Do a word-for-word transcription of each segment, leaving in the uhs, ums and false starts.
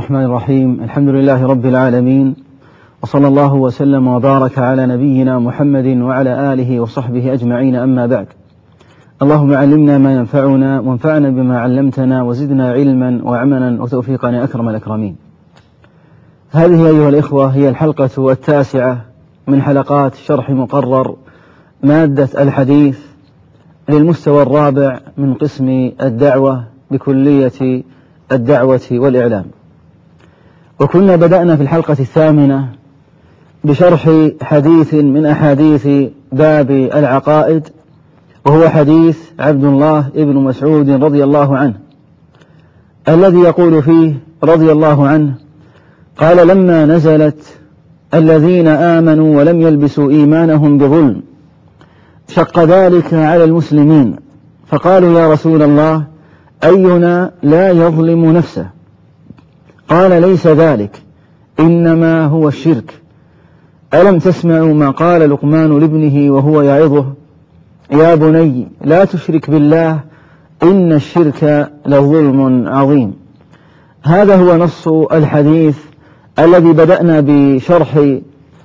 الرحمن الرحيم. الحمد لله رب العالمين، وصلى الله وسلم وبارك على نبينا محمد وعلى آله وصحبه أجمعين، أما بعد. اللهم علمنا ما ينفعنا وانفعنا بما علمتنا وزدنا علما وعملا وتوفيقا يا أكرم الأكرمين. هذه أيها الإخوة هي الحلقة التاسعة من حلقات شرح مقرر مادة الحديث للمستوى الرابع من قسم الدعوة بكلية الدعوة والإعلام. وكنا بدأنا في الحلقة الثامنة بشرح حديث من أحاديث باب العقائد، وهو حديث عبد الله ابن مسعود رضي الله عنه، الذي يقول فيه رضي الله عنه: قال: لما نزلت الذين آمنوا ولم يلبسوا إيمانهم بظلم شق ذلك على المسلمين، فقالوا: يا رسول الله، أينا لا يظلم نفسه؟ قال: ليس ذلك، إنما هو الشرك. ألم تسمعوا ما قال لقمان لابنه وهو يعظه: يا بني لا تشرك بالله إن الشرك لظلم عظيم. هذا هو نص الحديث الذي بدأنا بشرح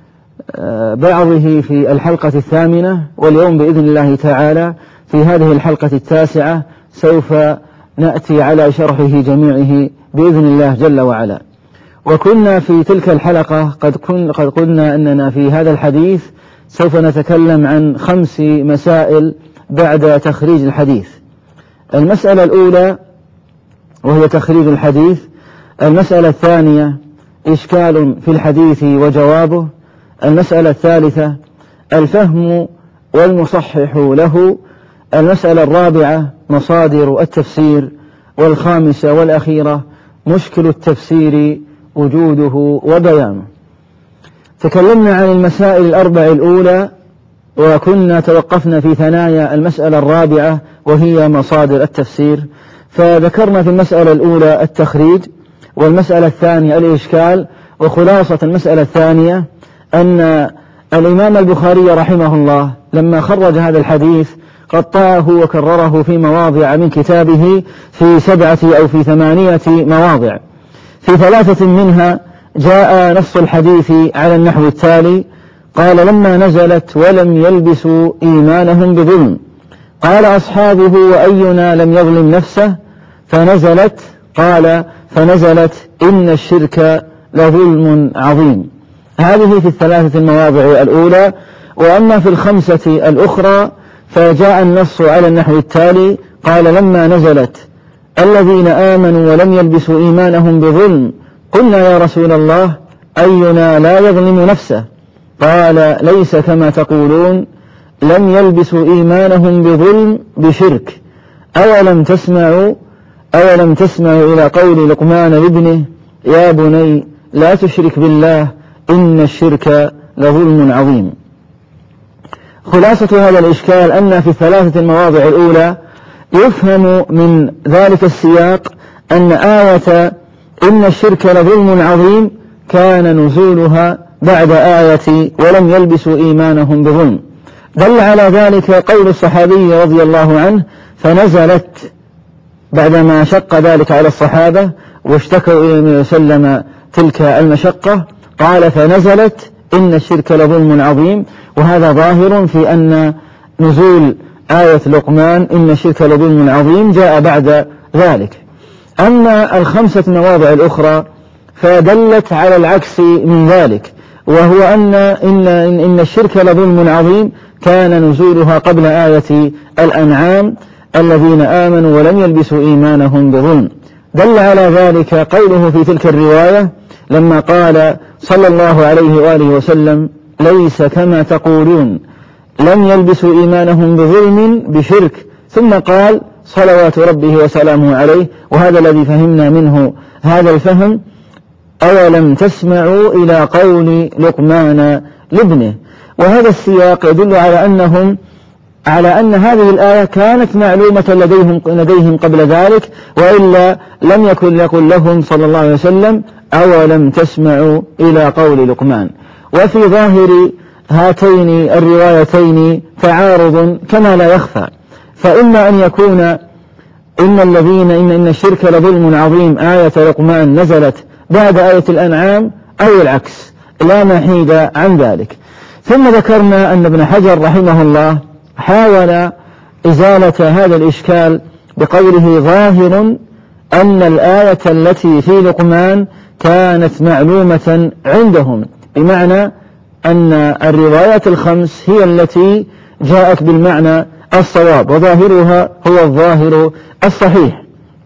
بعضه في الحلقة الثامنة، واليوم بإذن الله تعالى في هذه الحلقة التاسعة سوف نأتي على شرحه جميعه بإذن الله جل وعلا. وكنا في تلك الحلقة قد, كن قد قلنا أننا في هذا الحديث سوف نتكلم عن خمس مسائل بعد تخريج الحديث. المسألة الأولى وهي تخريج الحديث. المسألة الثانية إشكال في الحديث وجوابه. المسألة الثالثة الفهم والمصحح له. المسألة الرابعة مصادر التفسير. والخامسة والأخيرة مشكل التفسير وجوده وبيانه. تكلمنا عن المسائل الأربع الأولى، وكنا توقفنا في ثنايا المسألة الرابعة وهي مصادر التفسير. فذكرنا في المسألة الأولى التخريج، والمسألة الثانية الإشكال. وخلاصة المسألة الثانية أن الإمام البخاري رحمه الله لما خرج هذا الحديث قطعه وكرره في مواضع من كتابه في سبعة أو في ثمانية مواضع. في ثلاثة منها جاء نص الحديث على النحو التالي: قال: لما نزلت ولم يلبسوا إيمانهم بظلم قال أصحابه: وأينا لم يظلم نفسه؟ فنزلت قال فنزلت إن الشرك لظلم عظيم. هذه في الثلاثة المواضع الأولى. وأما في الخمسة الأخرى فجاء النص على النحو التالي: قال: لما نزلت الذين آمنوا ولم يلبسوا إيمانهم بظلم قلنا يا رسول الله، أينا لا يظلم نفسه؟ قال: ليس كما تقولون، لم يلبسوا إيمانهم بظلم بشرك. أولم تسمعوا أولم تسمعوا إلى قول لقمان لابنه: يا بني لا تشرك بالله إن الشرك لظلم عظيم. خلاصة هذا الإشكال أن في الثلاثة المواضع الأولى يفهم من ذلك السياق أن آية إن الشرك لظلم عظيم كان نزولها بعد آية ولم يلبسوا إيمانهم بظلم. دل على ذلك قول الصحابي رضي الله عنه: فنزلت، بعدما شق ذلك على الصحابة واشتكوا إلى النبي وسلم تلك المشقة، قال: فنزلت إن الشرك لظلم عظيم. وهذا ظاهر في أن نزول آية لقمان إن الشرك لظلم عظيم جاء بعد ذلك. أما الخمسة مواضع الأخرى فدلت على العكس من ذلك، وهو أن إن, إن الشرك لظلم عظيم كان نزولها قبل آية الأنعام: الذين آمنوا ولم يلبسوا إيمانهم بظلم. دل على ذلك قوله في تلك الرواية لما قال صلى الله عليه وآله وسلم: ليس كما تقولون، لم يلبسوا إيمانهم بظلم بشرك، ثم قال صلوات ربه وسلامه عليه. وهذا الذي فهمنا منه هذا الفهم: أولم تسمعوا إلى قول لقمان لابنه. وهذا السياق يدل على أنهم على أن هذه الآية كانت معلومة لديهم, لديهم قبل ذلك، وإلا لم يكن يقول لهم صلى الله عليه وسلم: أولم تسمعوا إلى قول لقمان. وفي ظاهر هاتين الروايتين تعارض كما لا يخفى، فإما أن يكون إن الذين إن, إن الشرك لظلم عظيم آية لقمان نزلت بعد آية الأنعام أو العكس، لا محيد عن ذلك. ثم ذكرنا أن ابن حجر رحمه الله حاول إزالة هذا الإشكال بقوله ظاهر أن الآية التي في لقمان كانت معلومة عندهم، بمعنى أن الروايات الخمس هي التي جاءت بالمعنى الصواب، وظاهرها هو الظاهر الصحيح،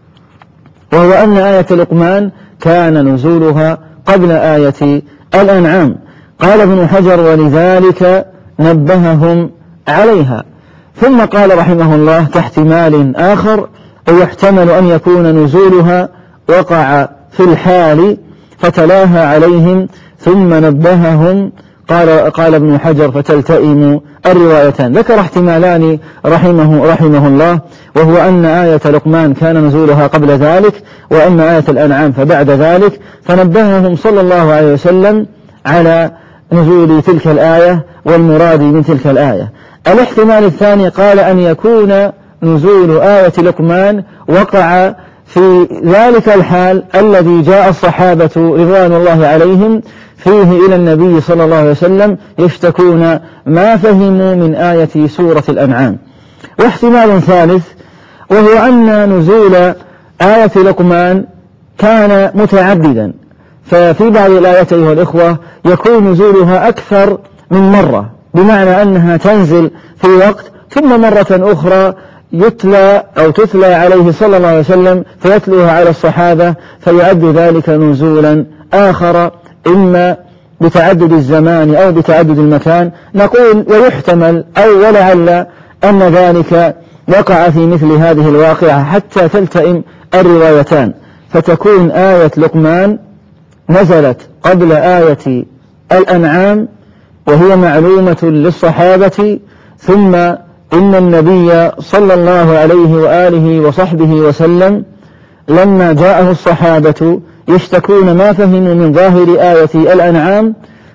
وهو أن آية لقمان كان نزولها قبل آية الأنعام. قال ابن حجر ولذلك نبههم عليها. ثم قال رحمه الله كاحتمال آخر، ويحتمل أن يكون نزولها وقع في الحال فتلاها عليهم ثم نبههم. قال, قال ابن حجر فتلتئم الروايتان. ذكر احتمالان رحمه, رحمه الله، وهو أن آية لقمان كان نزولها قبل ذلك، وأن آية الأنعام فبعد ذلك، فنبههم صلى الله عليه وسلم على نزول تلك الآية والمراد من تلك الآية. الاحتمال الثاني قال أن يكون نزول آية لقمان وقع في ذلك الحال الذي جاء الصحابة رضوان الله عليهم فيه إلى النبي صلى الله عليه وسلم يشتكون ما فهموا من آية سورة الأنعام. واحتمال ثالث، وهو أن نزول آية لقمان كان متعددا، ففي بعض الآيات أيها الإخوة يكون نزولها أكثر من مرة، بمعنى أنها تنزل في وقت ثم مرة أخرى يتلى أو تتلى عليه صلى الله عليه وسلم فيتلوها على الصحابة، فيعد ذلك نزولا آخر، إما بتعدد الزمان أو بتعدد المكان. نقول ويحتمل أو ولعل أن ذلك وقع في مثل هذه الواقعة حتى تلتئم الروايتان، فتكون آية لقمان نزلت قبل آية الأنعام وهي معلومة للصحابة، ثم إن النبي صلى الله عليه وآله وصحبه وسلم لما جاءه الصحابة يشتكون ما فهموا من ظاهر آية الأنعام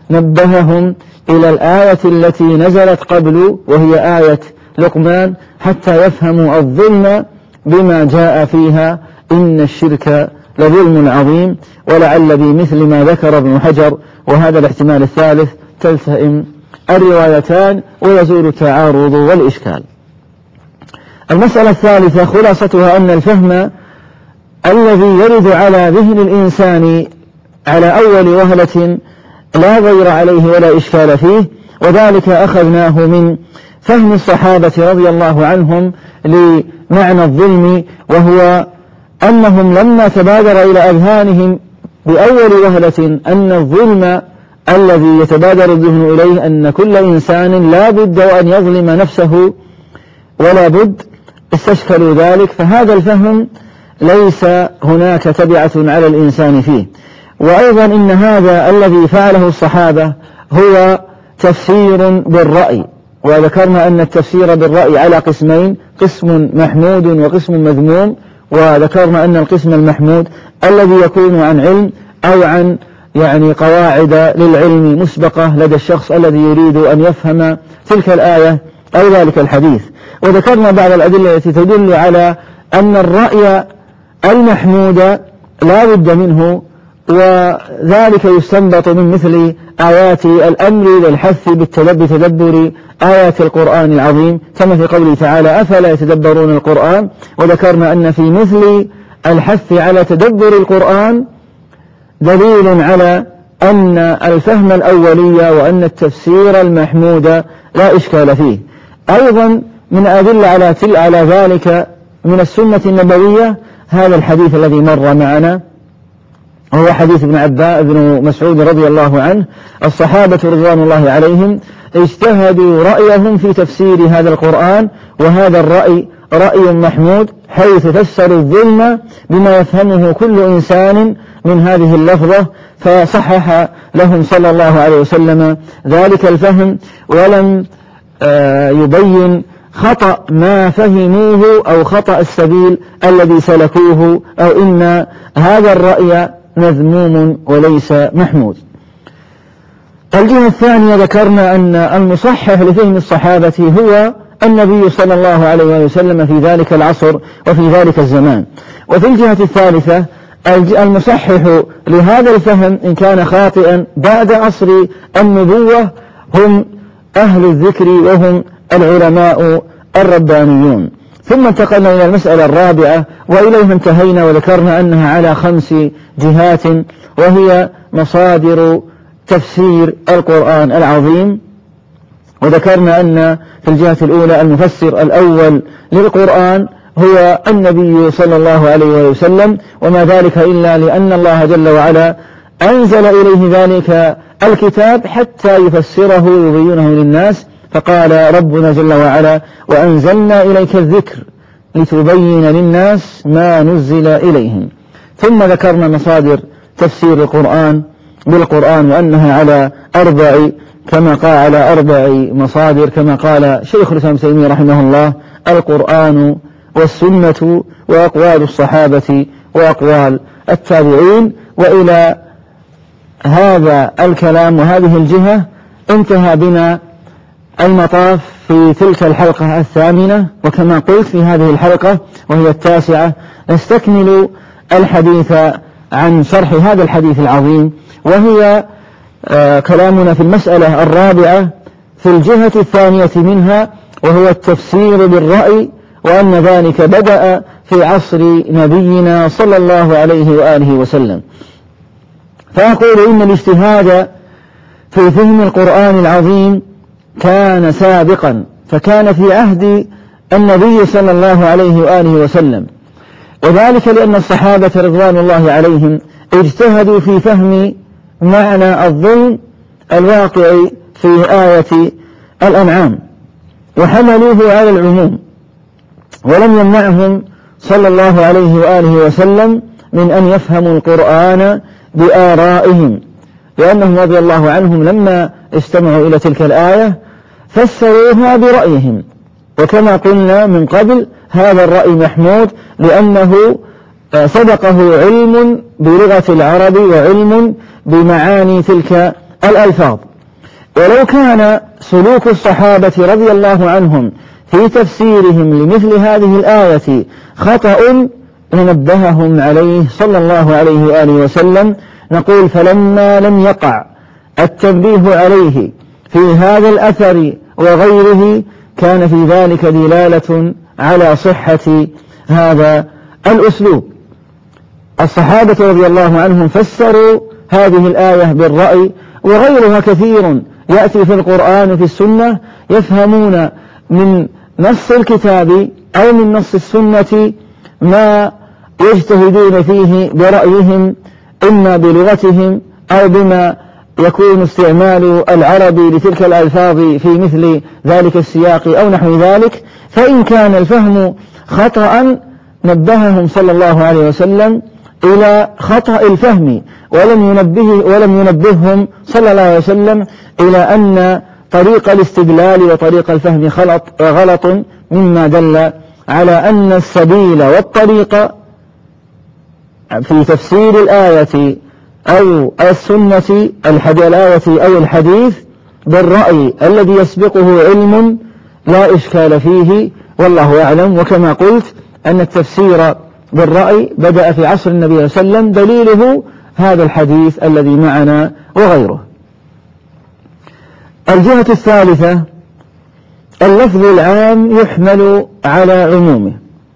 نبههم إلى الآية التي نزلت قبل وهي آية لقمان حتى يفهموا الظلم بما جاء فيها، إن الشرك لظلم عظيم. ولعل بمثل ما ذكر ابن حجر وهذا الاحتمال الثالث تلتئم الروايتان ويزول التعارض والإشكال. المسألة الثالثة خلاصتها أن الفهم الذي يرد على ذهن الإنسان على أول وهلة لا غير عليه ولا إشكال فيه، وذلك أخذناه من فهم الصحابة رضي الله عنهم لمعنى الظلم، وهو أنهم لما تبادر إلى أذهانهم بأول وهلة أن الظلم الذي يتبادر الذهن إليه أن كل إنسان لا بد أن يظلم نفسه ولا بد، استشكلوا ذلك، فهذا الفهم ليس هناك تبعة على الإنسان فيه. وأيضا إن هذا الذي فعله الصحابة هو تفسير بالرأي، وذكرنا أن التفسير بالرأي على قسمين، قسم محمود وقسم مذموم، وذكرنا أن القسم المحمود الذي يكون عن علم أو عن يعني قواعد للعلم مسبقة لدى الشخص الذي يريد أن يفهم تلك الآية أو ذلك الحديث. وذكرنا بعض الأدلة التي تدل على أن الرأي المحمود لا بد منه، وذلك يستنبط من مثل آيات الأمر والحث بتدبر آيات القرآن العظيم، كما في قوله تعالى أفلا يتدبرون القرآن. وذكرنا أن في مثل الحث على تدبر القرآن دليل على أن الفهم الأولي وأن التفسير المحمود لا إشكال فيه. أيضا من أدل على على ذلك من السنة النبوية هذا الحديث الذي مر معنا، وهو حديث ابن عباس بن مسعود رضي الله عنه، الصحابة رضوان الله عليهم اجتهدوا رأيهم في تفسير هذا القرآن، وهذا الرأي رأي محمود، حيث فسروا الظلم بما يفهمه كل إنسان من هذه اللفظة، فصحح لهم صلى الله عليه وسلم ذلك الفهم، ولم يبين خطأ ما فهموه أو خطأ السبيل الذي سلكوه، أو إن هذا الرأي مذموم وليس محمود. الجهة الثانية ذكرنا أن المصحح لفهم الصحابة هو النبي صلى الله عليه وسلم في ذلك العصر وفي ذلك الزمان. وفي الجهة الثالثة المصحح لهذا الفهم إن كان خاطئا بعد عصر النبوة هم أهل الذكر وهم العلماء الربانيون. ثم انتقلنا إلى المسألة الرابعة وإليها انتهينا، وذكرنا أنها على خمس جهات، وهي مصادر تفسير القرآن العظيم. وذكرنا أن في الجهة الأولى المفسر الأول للقرآن هو النبي صلى الله عليه وسلم، وما ذلك إلا لأن الله جل وعلا أنزل إليه ذلك الكتاب حتى يفسره ويبينه للناس، فقال ربنا جل وعلا وأنزلنا إليك الذكر لتبين للناس ما نزل إليهم. ثم ذكرنا مصادر تفسير القرآن بالقرآن وأنها على أربع كما قال على أربع مصادر كما قال شيخ الإسلام ابن تيمية رحمه الله: القرآن والسنة وأقوال الصحابة وأقوال التابعين. وإلى هذا الكلام وهذه الجهة انتهى بنا المطاف في تلك الحلقة الثامنة، وكما قلت في هذه الحلقة وهي التاسعة نستكمل الحديث عن شرح هذا الحديث العظيم، وهي آه كلامنا في المسألة الرابعة في الجهة الثانية منها، وهو التفسير بالرأي، وأن ذلك بدأ في عصر نبينا صلى الله عليه وآله وسلم. فأقول إن الاجتهاد في فهم القرآن العظيم كان سابقا، فكان في عهد النبي صلى الله عليه وآله وسلم، وذلك لأن الصحابة رضوان الله عليهم اجتهدوا في فهم معنى الظلم الواقع في آية الأنعام وحملوه على العموم، ولم يمنعهم صلى الله عليه وآله وسلم من أن يفهموا القرآن بآرائهم، لأنهم رضي الله عنهم لما استمعوا إلى تلك الآية فسروها برأيهم. وكما قلنا من قبل هذا الرأي محمود لأنه سبقه علم بلغة العرب وعلم بمعاني تلك الألفاظ. ولو كان سلوك الصحابة رضي الله عنهم في تفسيرهم لمثل هذه الآية خطأ لنبههم عليه صلى الله عليه وآله وسلم. نقول فلما لم يقع التنبيه عليه في هذا الأثر وغيره كان في ذلك دلالة على صحة هذا الأسلوب. الصحابة رضي الله عنهم فسروا هذه الآية بالرأي، وغيرها كثير يأتي في القرآن وفي السنة يفهمون من نص الكتاب أو من نص السنة ما يجتهدون فيه برأيهم، إما بلغتهم أو بما يكون استعمال العرب لتلك الألفاظ في مثل ذلك السياق أو نحو ذلك. فإن كان الفهم خطأ نبههم صلى الله عليه وسلم إلى خطأ الفهم، ولم ينبه ولم ينبههم صلى الله عليه وسلم إلى أن طريق الاستدلال وطريق الفهم غلط غلط، مما دل على أن السبيل والطريق في تفسير الآية أو السنة الآية أو الحديث بالرأي الذي يسبقه علم لا إشكال فيه، والله أعلم. وكما قلت أن التفسير بالرأي بدأ في عصر النبي صلى الله عليه وسلم، دليله هذا الحديث الذي معنا وغيره. الجهة الثالثة اللفظ العام يحمل على عمومه،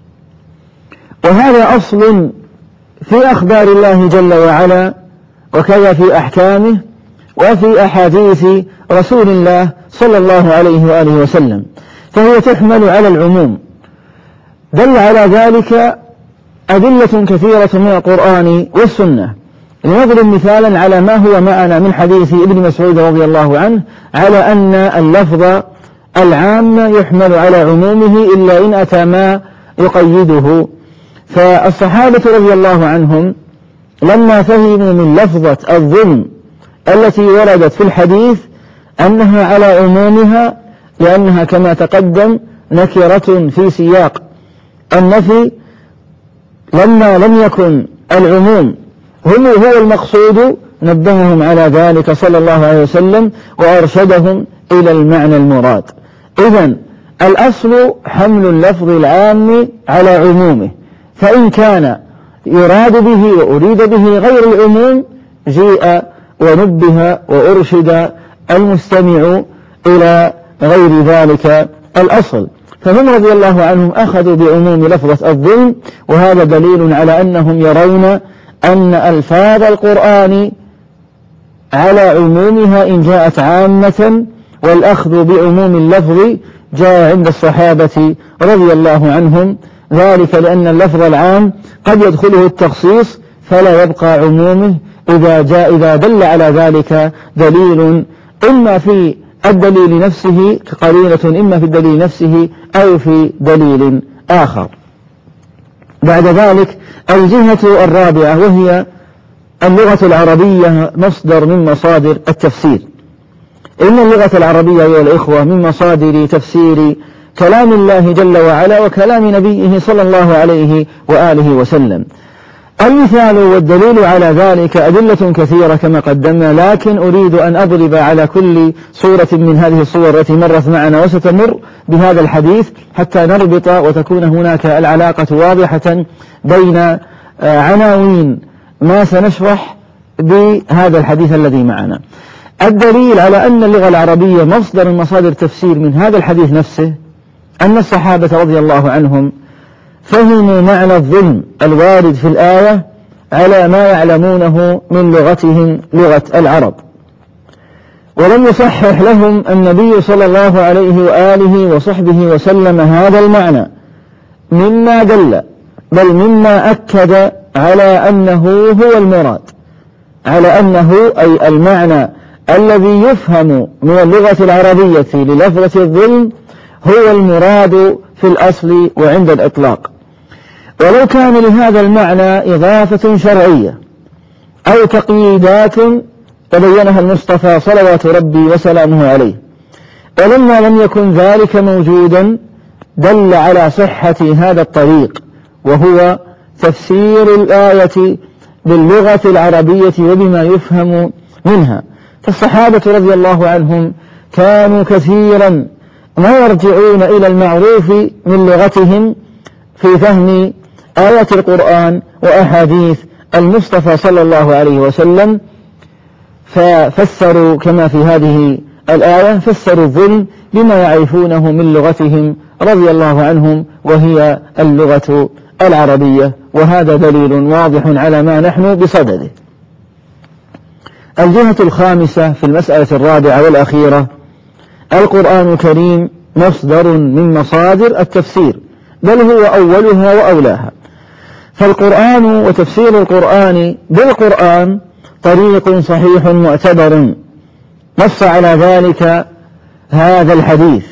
وهذا أصل في أخبار الله جل وعلا، وكذا في أحكامه وفي أحاديث رسول الله صلى الله عليه وآله وسلم، فهي تحمل على العموم. دل على ذلك أدلة كثيرة من القرآن والسنة. لنضرب مثالا على ما هو معنا من حديث ابن مسعود رضي الله عنه على أن اللفظ العام يحمل على عمومه إلا إن أتى ما يقيده. فالصحابة رضي الله عنهم لما فهموا من لفظة الظلم التي وردت في الحديث أنها على عمومها، لأنها كما تقدم نكرة في سياق النفي، لما لم يكن العموم هو المقصود نبههم على ذلك صلى الله عليه وسلم وأرشدهم إلى المعنى المراد. إذن الأصل حمل اللفظ العام على عمومه، فإن كان يراد به وأريد به غير العموم جيء ونبه وأرشد المستمع إلى غير ذلك الأصل. فهم رضي الله عنهم أخذوا بعموم لفظة الظلم، وهذا دليل على أنهم يرون أن ألفاظ القرآن على عمومها إن جاءت عامة، والأخذ بعموم اللفظ جاء عند الصحابة رضي الله عنهم، ذلك لأن اللفظ العام قد يدخله التخصيص فلا يبقى عمومه إذا جاء إذا دل على ذلك دليل إما في الدليل نفسه كقرينة، إما في الدليل نفسه أو في دليل آخر. بعد ذلك الجهة الرابعة وهي اللغة العربية مصدر من مصادر التفسير. إن اللغة العربية يا الإخوة من مصادر تفسير كلام الله جل وعلا وكلام نبيه صلى الله عليه وآله وسلم. المثال والدليل على ذلك أدلة كثيرة كما قدمنا، لكن أريد أن أضرب على كل صورة من هذه الصور التي مرت معنا وستمر بهذا الحديث حتى نربط وتكون هناك العلاقة واضحة بين عناوين ما سنشرح بهذا الحديث الذي معنا. الدليل على أن اللغة العربية مصدر من مصادر تفسير من هذا الحديث نفسه أن الصحابة رضي الله عنهم فهموا معنى الظلم الوارد في الآية على ما يعلمونه من لغتهم لغة العرب، ولم يصحح لهم النبي صلى الله عليه وآله وصحبه وسلم هذا المعنى مما دل بل مما أكد على أنه هو المراد، على أنه أي المعنى الذي يفهم من اللغة العربية للفظة الظلم هو المراد في الأصل وعند الإطلاق، ولو كان لهذا المعنى إضافة شرعية أو تقييدات تبينها المصطفى صلوات ربي وسلامه عليه، ولما لم يكن ذلك موجودا دل على صحة هذا الطريق، وهو تفسير الآية باللغة العربية وبما يفهم منها. فالصحابة رضي الله عنهم كانوا كثيرا ما يرجعون إلى المعروف من لغتهم في فهم آيات القرآن وأحاديث المصطفى صلى الله عليه وسلم، ففسروا كما في هذه الآية فسروا الظلم بما يعرفونه من لغتهم رضي الله عنهم وهي اللغة العربية، وهذا دليل واضح على ما نحن بصدده. الجهة الخامسة في المسألة الرابعة والأخيرة القرآن الكريم مصدر من مصادر التفسير، بل هو أولها وأولاها. فالقرآن وتفسير القرآن بالقرآن طريق صحيح معتبر، نص على ذلك هذا الحديث،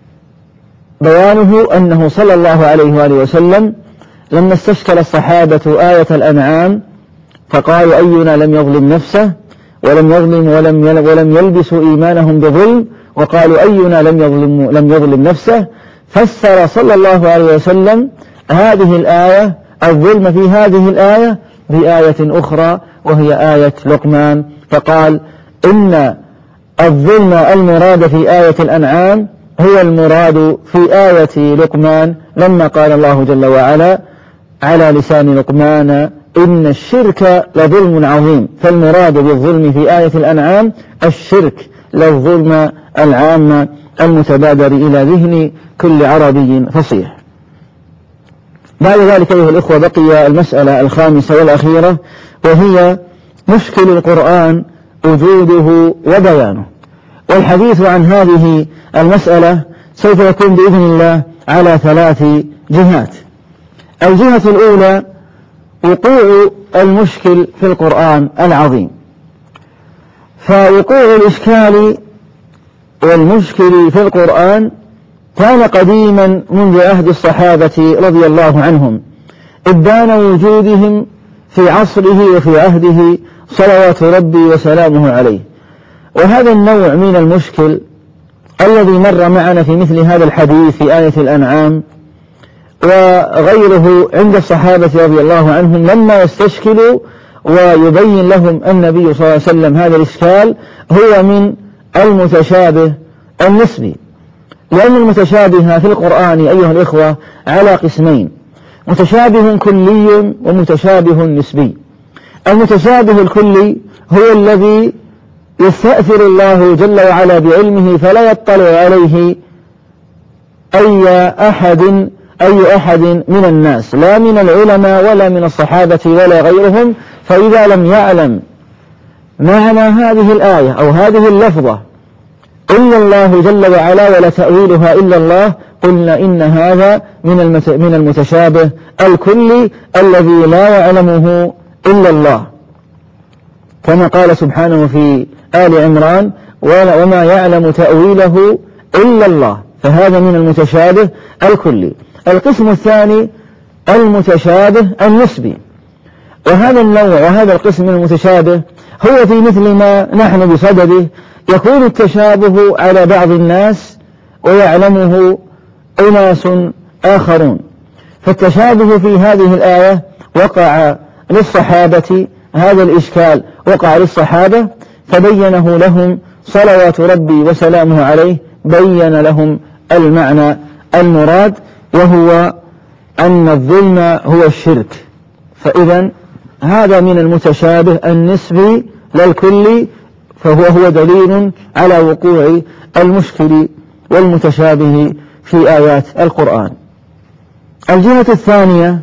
بيانه أنه صلى الله عليه وآله وسلم لما استشكل الصحابة آية الأنعام فقالوا أينا لم يظلم نفسه ولم يظلم ولم ولم يلبسوا إيمانهم بظلم، وقالوا أينا لم يظلم لم يظلم نفسه، فسر صلى الله عليه وسلم هذه الآية الظلم في هذه الآية بآية أخرى وهي آية لقمان، فقال إن الظلم المراد في آية الأنعام هو المراد في آية لقمان، لما قال الله جل وعلا على لسان لقمان إن الشرك لظلم عظيم، فالمراد بالظلم في آية الأنعام الشرك للظلم العام المتبادر إلى ذهن كل عربي فصيح. بعد ذلك أيها الإخوة بقي المسألة الخامسة والأخيرة وهي مشكل القرآن وجوده وبيانه، والحديث عن هذه المسألة سوف يكون بإذن الله على ثلاث جهات. الجهة الأولى وقوع المشكل في القرآن العظيم، فوقوع الإشكال والمشكل في القرآن كان قديما منذ عهد الصحابة رضي الله عنهم، إبان وجودهم في عصره وفي عهده صلوات ربي وسلامه عليه. وهذا النوع من المشكل الذي مر معنا في مثل هذا الحديث في آية الأنعام وغيره عند الصحابة رضي الله عنهم لما يستشكلوا ويبين لهم النبي صلى الله عليه وسلم هذا الإشكال هو من المتشابه النسبي، لأن المتشابه في القرآن أيها الإخوة على قسمين: متشابه كلي ومتشابه نسبي. المتشابه الكلي هو الذي يستأثر الله جل وعلا بعلمه فلا يطلع عليه أي أحد أي أحد من الناس، لا من العلماء ولا من الصحابة ولا غيرهم، فإذا لم يعلم معنى هذه الآية أو هذه اللفظة إلا الله جل وعلا ولا تأويلها إلا الله، قلنا إن هذا من المتشابه الكلي الذي لا يعلمه إلا الله، كما قال سبحانه في آل عمران: وما يعلم تأويله إلا الله. فهذا من المتشابه الكلي. القسم الثاني المتشابه النسبي، وهذا النوع وهذا القسم من المتشابه هو في مثل ما نحن بصدده، يكون التشابه على بعض الناس ويعلمه أناس آخرون. فالتشابه في هذه الآية وقع للصحابة، هذا الإشكال وقع للصحابة فبينه لهم صلوات ربي وسلامه عليه، بين لهم المعنى المراد، وهو أن الظلم هو الشرك. فإذا هذا من المتشابه النسبي للكلي، فهو هو دليل على وقوع المشكل والمتشابه في آيات القرآن. الجهة الثانية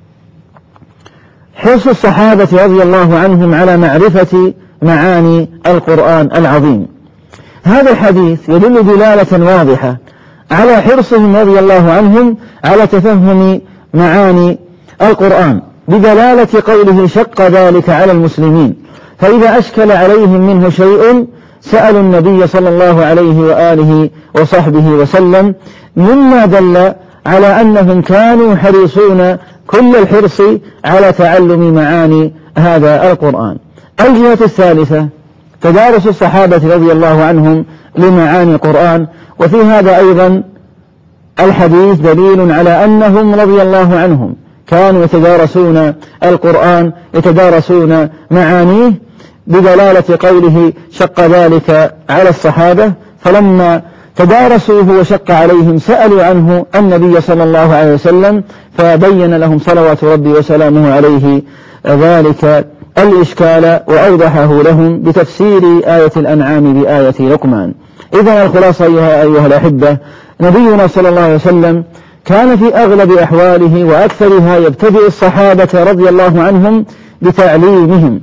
حرص الصحابة رضي الله عنهم على معرفة معاني القرآن العظيم. هذا الحديث يدل دلالة واضحة على حرصهم رضي الله عنهم على تفهم معاني القرآن، بدلالة قوله: شق ذلك على المسلمين. فإذا أشكل عليهم منه شيء سألوا النبي صلى الله عليه وآله وصحبه وسلم، مما دل على أنهم كانوا حريصون كل الحرص على تعلم معاني هذا القرآن. الجهة الثالثة تدارس الصحابة رضي الله عنهم لمعاني القرآن، وفي هذا أيضا الحديث دليل على أنهم رضي الله عنهم كانوا يتدارسون القرآن، يتدارسون معانيه، بدلالة قوله: شق ذلك على الصحابة. فلما تدارسوه وشق عليهم سألوا عنه النبي صلى الله عليه وسلم، فبين لهم صلوات ربي وسلامه عليه ذلك الإشكال وأوضحه لهم بتفسير آية الأنعام بآية لقمان. إذن الخلاصة أيها الأحبة، نبينا صلى الله عليه وسلم كان في أغلب أحواله وأكثرها يبتدئ الصحابة رضي الله عنهم بتعليمهم،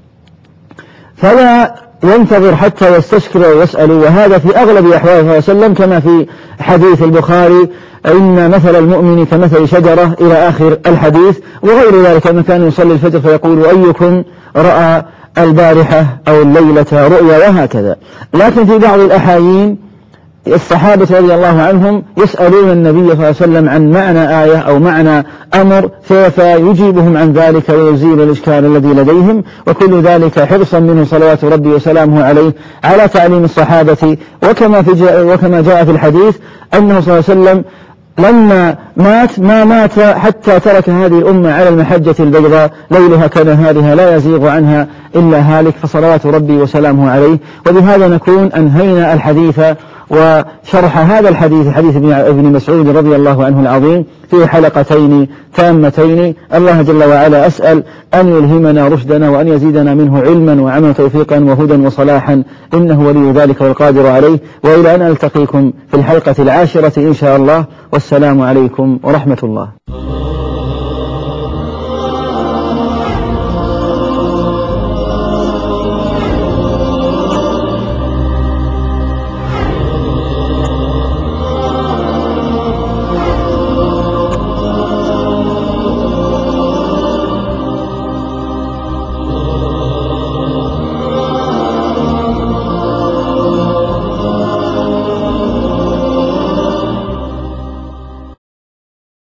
فلا ينتظر حتى يستشكل ويسأل. وهذا في أغلب أحواله صلى الله عليه وسلم، كما في حديث البخاري: إن مثل المؤمن كمثل شجرة، إلى آخر الحديث. وغير ذلك أنه كان يصلي الفجر فيقول: أيكم رأى البارحة أو الليلة رؤيا، وهكذا. لكن في بعض الأحايين الصحابة رضي الله عنهم يسألون النبي صلى الله عليه وسلم عن معنى آية أو معنى أمر، فيجيبهم عن ذلك ويزيل الإشكال الذي لديهم، وكل ذلك حرصا منه صلوات ربي وسلامه عليه على تعليم الصحابة. وكما, في جاء وكما جاء في الحديث أنه صلى الله عليه وسلم لما مات ما مات حتى ترك هذه الأمة على المحجة البيضاء ليلها كنهارها لا يزيغ عنها إلا هالك، فصلوات ربي وسلامه عليه. وبهذا نكون أنهينا الحديث وشرح هذا الحديث، حديث ابن مسعود رضي الله عنه العظيم، في حلقتين تامتين. الله جل وعلا أسأل أن يلهمنا رشدنا وأن يزيدنا منه علما وعملا توفيقا وهدى وصلاحا، إنه ولي ذلك والقادر عليه. وإلى أن ألتقيكم في الحلقة العاشرة إن شاء الله، والسلام عليكم ورحمة الله.